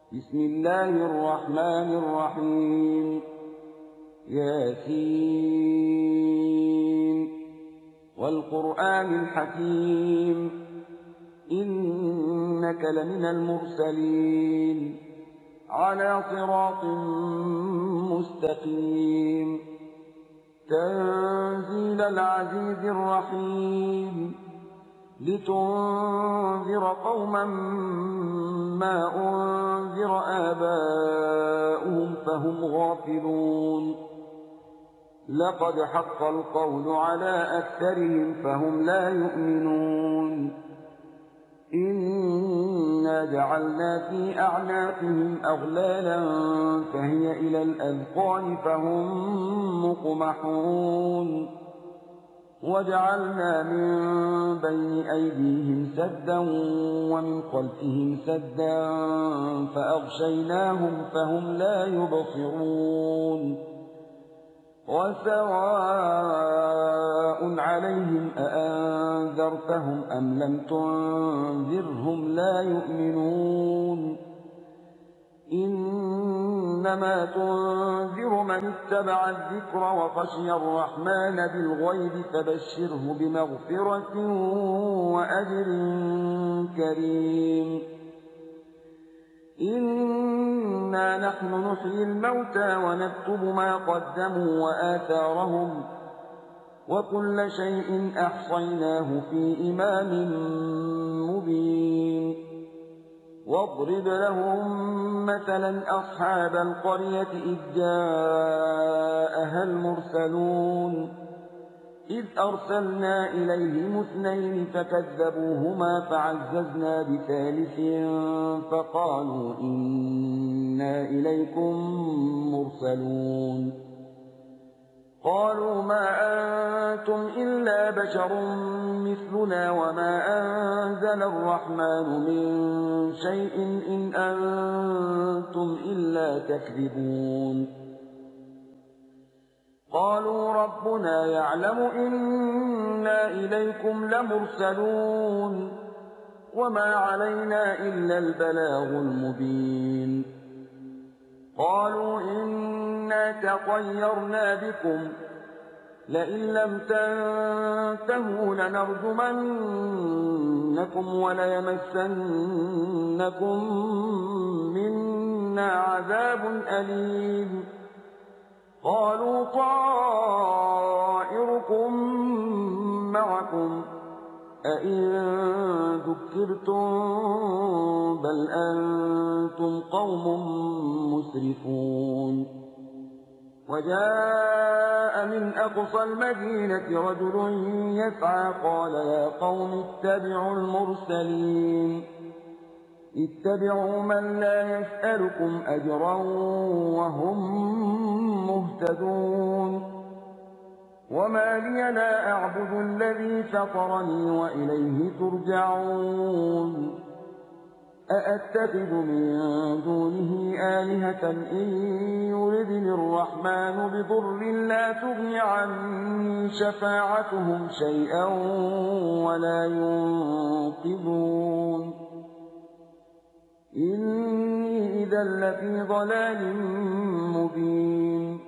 بسم الله الرحمن الرحيم. ياسين والقرآن الحكيم إنك لمن المرسلين على صراط مستقيم تنزيل العزيز الرحيم لتنذر قوما ما أنذر آباؤهم فهم غافلون لقد حق القول على أكثرهم فهم لا يؤمنون إنا جعلنا في أعناقهم أغلالا فهي إلى الأذقان فهم مقمحون وجعلنا من بين أيديهم سدا ومن خلفهم سدا فأغشيناهم فهم لا يبصرون وسواء عليهم أأنذرتهم أم لم تنذرهم لا يؤمنون إنما تنذر من اتبع الذكر وخشي الرحمن بالغيب فبشره بمغفرة وأجر كريم إنا نحن نحيي الموتى ونكتب ما قدموا وآثارهم وكل شيء أحصيناه في إمام مبين واضرب لهم مثلا أصحاب القرية إذ جاءها المرسلون إذ أرسلنا إليهم اثنين فكذبوهما فعززنا بثالث فقالوا إنا إليكم مرسلون قالوا ما أنتم إلا بشر مثلنا وما أنزل الرحمن من شيء إن أنتم إلا تكذبون قالوا ربنا يعلم إنا إليكم لمرسلون وما علينا إلا البلاغ المبين قالوا إنا تطيرنا بكم لئن لم تنتهوا لنرجمنكم وليمسنكم منا عذاب أليم قالوا طائركم معكم أئن ذكرتم بل أنتم قوم مسرفون وجاء من أقصى المدينة رجل يسعى قال يا قوم اتبعوا المرسلين اتبعوا من لا يسألكم أجرا وهم مهتدون وما لي لا أعبد الذي فطرني وإليه ترجعون أأتخذ من دونه آلهة إن يردني الرحمن بضر لا تغن عني شفاعتهم شيئا ولا ينقذون إني إذا لفي ضلال مبين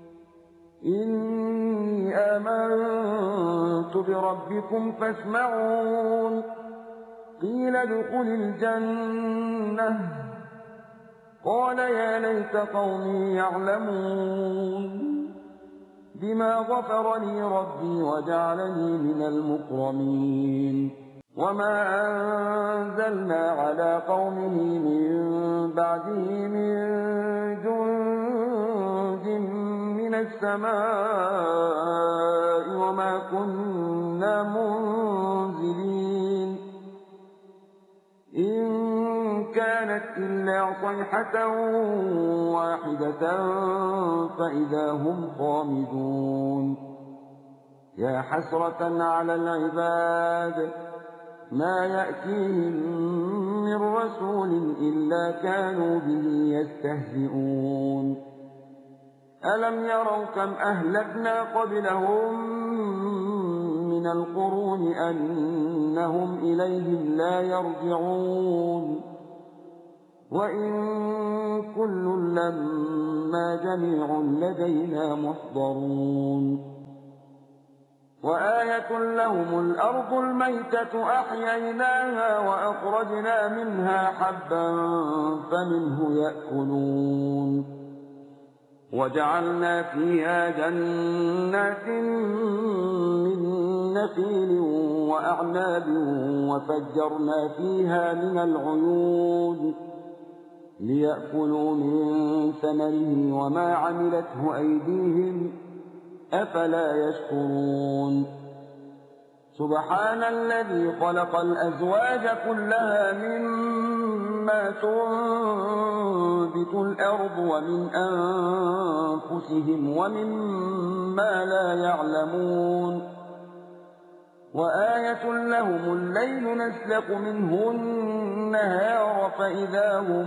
إني آمنت بربكم فاسمعون قيل ادخل الجنة قال يا ليت قومي يعلمون بما غفر لي ربي وجعلني من المكرمين وما أنزلنا على قومه من بعده من جند من السماء وما كنا منزلين إن كانت إلا صيحة واحدة فإذا هم خامدون يا حسرة على العباد ما يأتيهم من رسول إلا كانوا به يستهزئون ألم يروا كم أهلكنا قبلهم من القرون أنهم إليهم لا يرجعون وإن كل لما جميع لدينا محضرون وآية لهم الأرض الميتة أحييناها وأخرجنا منها حبا فمنه يأكلون وجعلنا فيها جنات من نخيل وأعناب وفجرنا فيها من العيون ليأكلوا من ثمره وما عملته أيديهم أفلا يشكرون سبحان الذي خلق الأزواج كلها مما تنبت الأرض ومن أنفسهم ومما لا يعلمون وآية لهم الليل نسلق منه النهار فإذا هم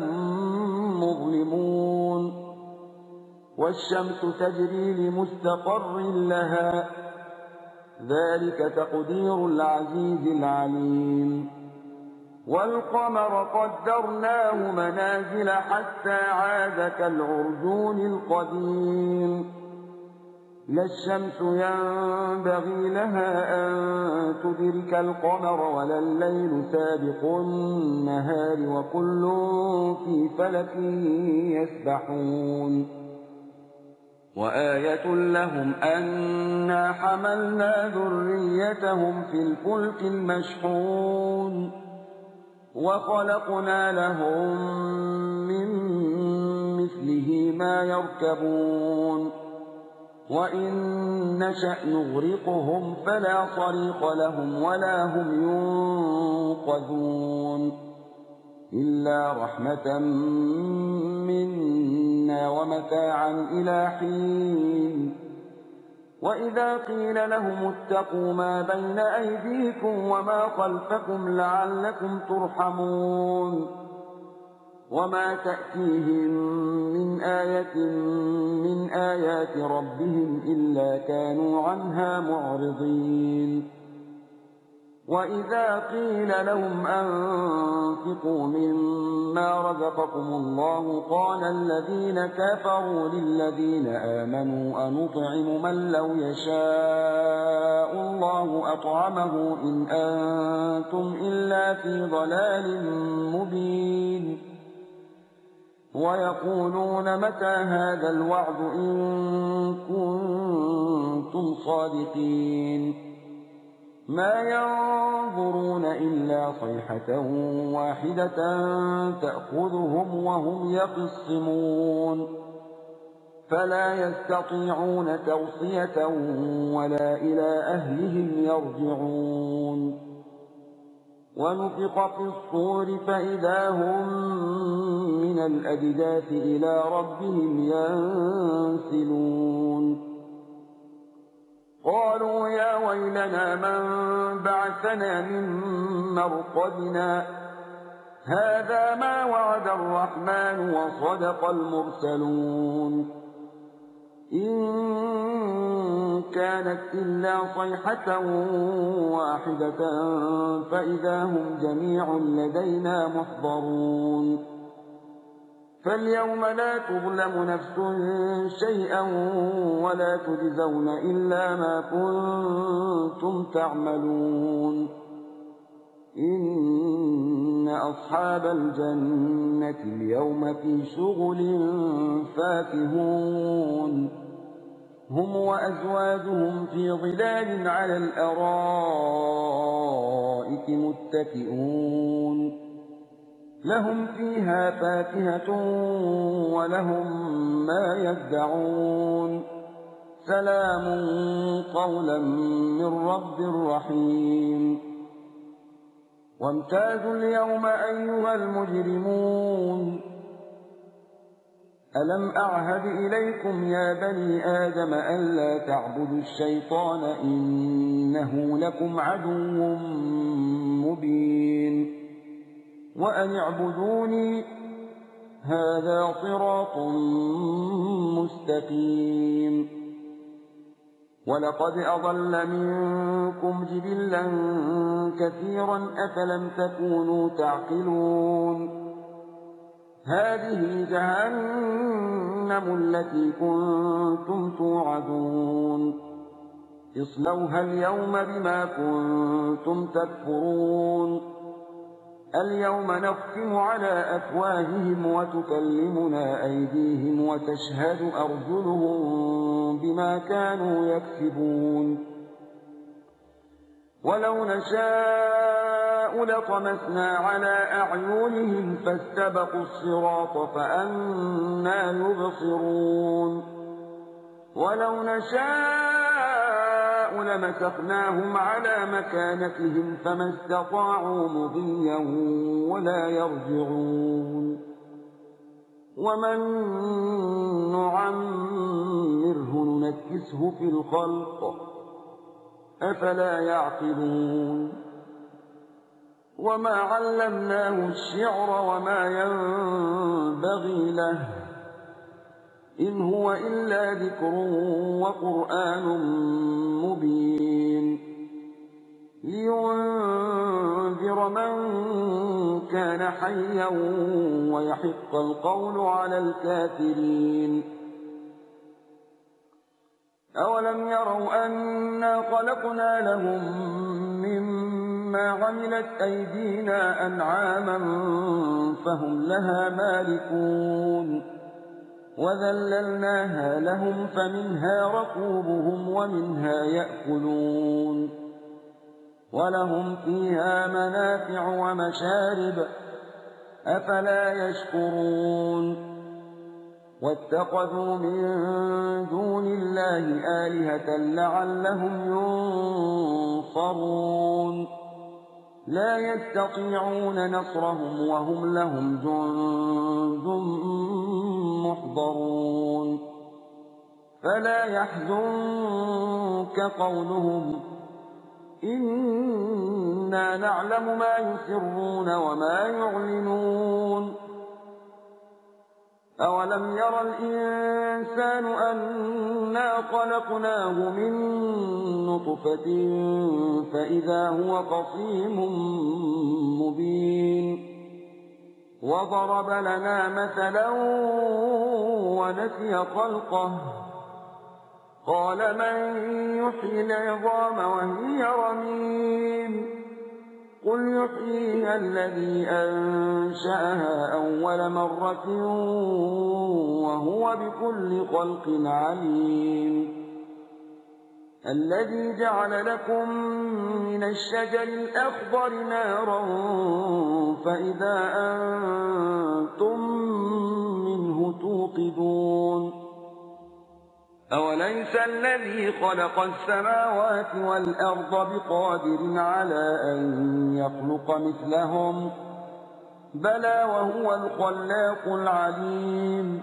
مظلمون والشمس تجري لمستقر لها ذلك تقدير العزيز العليم والقمر قدرناه منازل حتى عاد كالعرجون القديم لا الشمس ينبغي لها أن تدرك القمر ولا الليل سابق النهار وكل في فلك يسبحون وآية لهم أنا حملنا ذريتهم في الفلك المشحون وخلقنا لهم من مثله ما يركبون وإن نشأ نغرقهم فلا صريخ لهم ولا هم ينقذون إلا رحمة منا ومتاعا إلى حين وإذا قيل لهم اتقوا ما بين أيديكم وما خلفكم لعلكم ترحمون وما تأتيهم من آية من آيات ربهم إلا كانوا عنها معرضين وإذا قيل لهم أنفقوا مما رزقكم الله قال الذين كفروا للذين آمنوا أنطعم من لو يشاء الله أطعمه إن أنتم إلا في ضلال مبين ويقولون متى هذا الوعد إن كنتم صادقين ما ينظرون إلا صيحة واحدة تأخذهم وهم يخصمون فلا يستطيعون توصية ولا إلى أهلهم يرجعون ونفخ في الصور فإذا هم من الأجداث إلى ربهم ينسلون قالوا يا ويلنا من بعثنا من مرقدنا هذا ما وعد الرحمن وصدق المرسلون إن كانت إلا صيحة واحدة فإذا هم جميع لدينا محضرون فاليوم لا تظلم نفس شيئا ولا تجزون إلا ما كنتم تعملون إن أصحاب الجنة اليوم في شغل فاكهون هم وأزواجهم في ظلال على الأرائك متكئون لهم فيها فاكهة ولهم ما يدعون سلام قولا من رب رحيم وامتازوا اليوم أيها المجرمون ألم أعهد إليكم يا بني آدم ألا تعبدوا الشيطان إنه لكم عدو مبين وأن اعبدوني هذا صراط مستقيم ولقد أضل منكم جبلا كثيرا أفلم تكونوا تعقلون هذه جهنم التي كنتم توعدون اصلوها اليوم بما كنتم تكفرون اليوم نختم على أفواههم وتكلمنا أيديهم وتشهد أرجلهم بما كانوا يكسبون ولو نشاء لطمسنا على أعينهم فاستبقوا الصراط فأنى يبصرون ولو نشاء لمسخناهم على مكانتهم فما استطاعوا مضيا ولا يرجعون ومن نعمره ننكسه في الخلق أفلا يعقلون وما علمناه الشعر وما ينبغي له إن هو إلا ذكر وقرآن مبين لينذر من كان حيا ويحق القول على الكافرين أولم يروا أنا خلقنا لهم مما عملت أيدينا أنعاما فهم لها مالكون وذللناها لهم فمنها ركوبهم ومنها يأكلون ولهم فيها منافع ومشارب أفلا يشكرون واتخذوا من دون الله آلهة لعلهم ينصرون لا يستطيعون نصرهم وهم لهم جند محضرون فلا يحزنك قولهم إنا نعلم ما يسرون وما يعلنون أولم ير الإنسان أنا خلقناه من نطفة فإذا هو خصيم مبين وضرب لنا مثلا ونسي خلقه قال من يحيي العظام وهي رميم قل يحييها الذي أنشأها أول مرة وهو بكل خلق عليم الذي جعل لكم من الشجر الأخضر نارا فإذا أنتم منه توقدون أوليس الذي خلق السماوات والأرض بقادر على أن يخلق مثلهم بلى وهو الخلاق العليم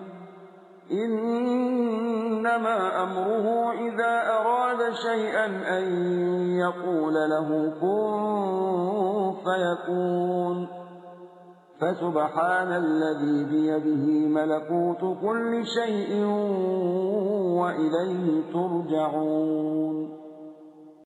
إنما أمره إذا أراد شيئا أن يقول له كن فيكون فسبحان الذي بيده ملكوت كل شيء وإليه ترجعون